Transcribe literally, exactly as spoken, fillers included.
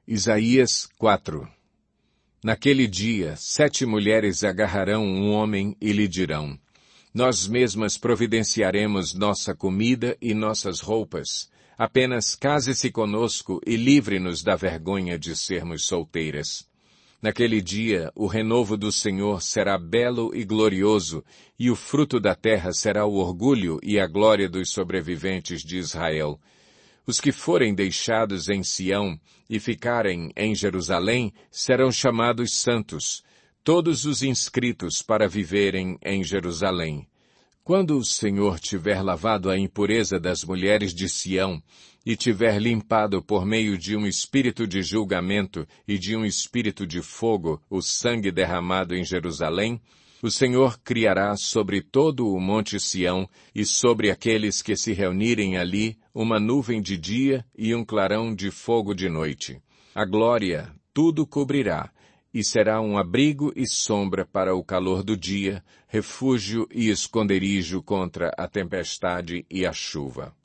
Isaías quatro. Naquele dia, sete mulheres agarrarão um homem e lhe dirão: Nós mesmas providenciaremos nossa comida e nossas roupas. Apenas case-se conosco e livre-nos da vergonha de sermos solteiras. Naquele dia, o renovo do Senhor será belo e glorioso, e o fruto da terra será o orgulho e a glória dos sobreviventes de Israel. Os que forem deixados em Sião e ficarem em Jerusalém serão chamados santos, todos os inscritos para viverem em Jerusalém. Quando o Senhor tiver lavado a impureza das mulheres de Sião e tiver limpado por meio de um espírito de julgamento e de um espírito de fogo o sangue derramado em Jerusalém, o Senhor criará sobre todo o monte Sião e sobre aqueles que se reunirem ali uma nuvem de dia e um clarão de fogo de noite. A glória tudo cobrirá, e será um abrigo e sombra para o calor do dia, refúgio e esconderijo contra a tempestade e a chuva.